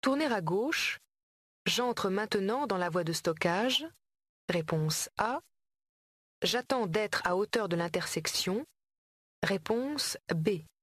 Tourner à gauche. J'entre maintenant dans la voie de stockage. Réponse A. J'attends d'être à hauteur de l'intersection. Réponse B.